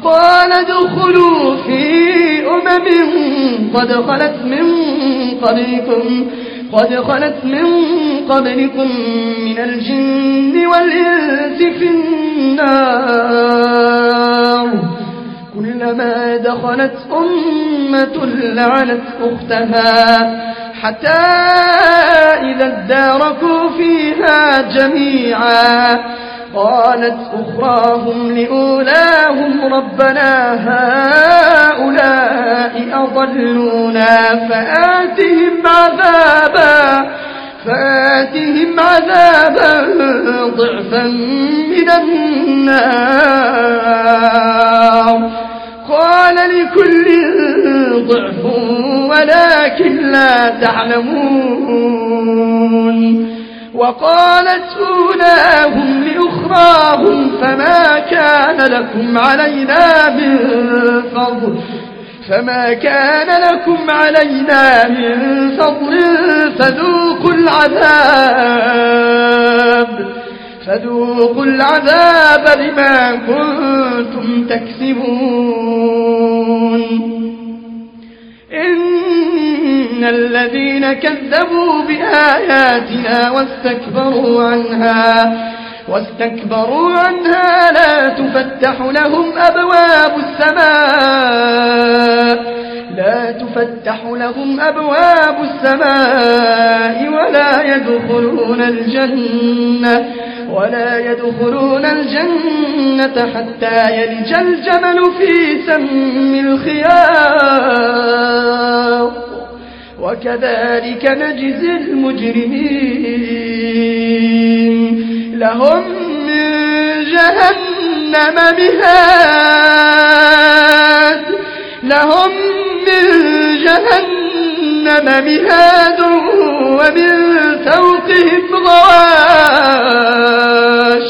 قال ادخلوا في قد خلت من قبلكم من الجن والإنس في النار كلما دخلت أمة لعنت أختها حتى إذا اداركوا فيها جميعا قالت أخراهم لأولاهم ربنا هؤلاء أضلونا فآتهم عذابا ضعفا من النار قال لكل ضعف ولكن لا تعلمون وقالت أولاهم لأخراهم فما كان لكم علينا من فضل فذوقوا العذاب بما كنتم تكسبون إن الذين كذبوا بآياتنا واستكبروا عنها لا تفتح لهم أبواب السماء ولا يدخلون الجنة حتى يلج الجمل في سم الخياط وكذلك نجزي المجرمين لهم من جهنم مهاد ومن فوقهم غواش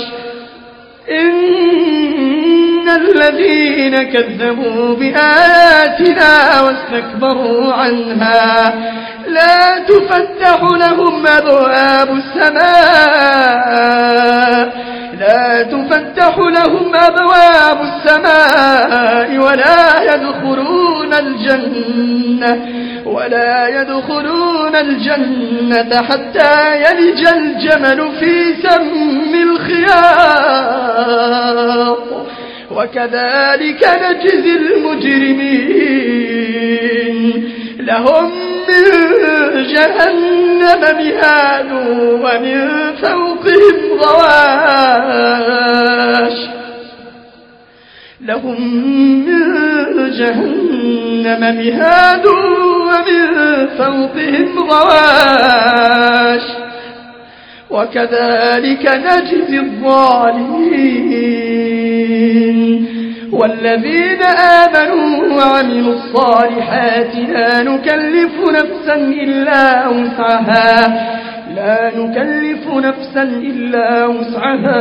إن الذين كذبوا بآياتنا واستكبروا عنها لا تفتح لهم أبواب السماء ولا يدخلون الجنة حتى يلج الجمل في سم الخياط وكذلك نجزي المجرمين لهم من جهنم مهاد ومن فوقهم غواش وكذلك نجزي الظالمين والذين آمنوا وعملوا الصالحات لا نكلف نفسا إلا وسعها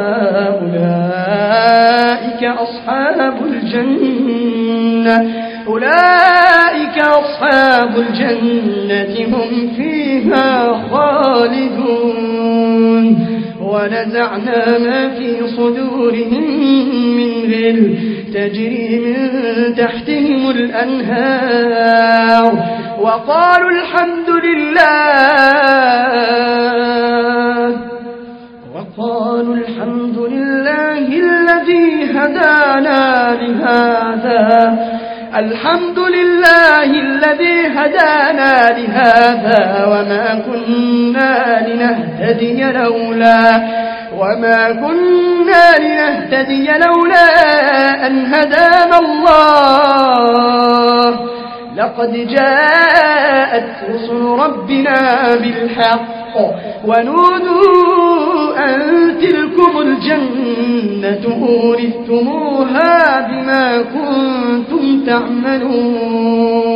أولئك أصحاب الجنة هم فيها خالدون ونزعنا ما في صدورهم من غل تجري من تحتهم الأنهار وقالوا الحمد لله الذي هدانا لهذا وما كنا لنهتدي لولا أن هدانا الله لقد جاءت رسل ربنا بالحق ونودوا أن تلكم الجنة أورثتموها بما كنتم تعملون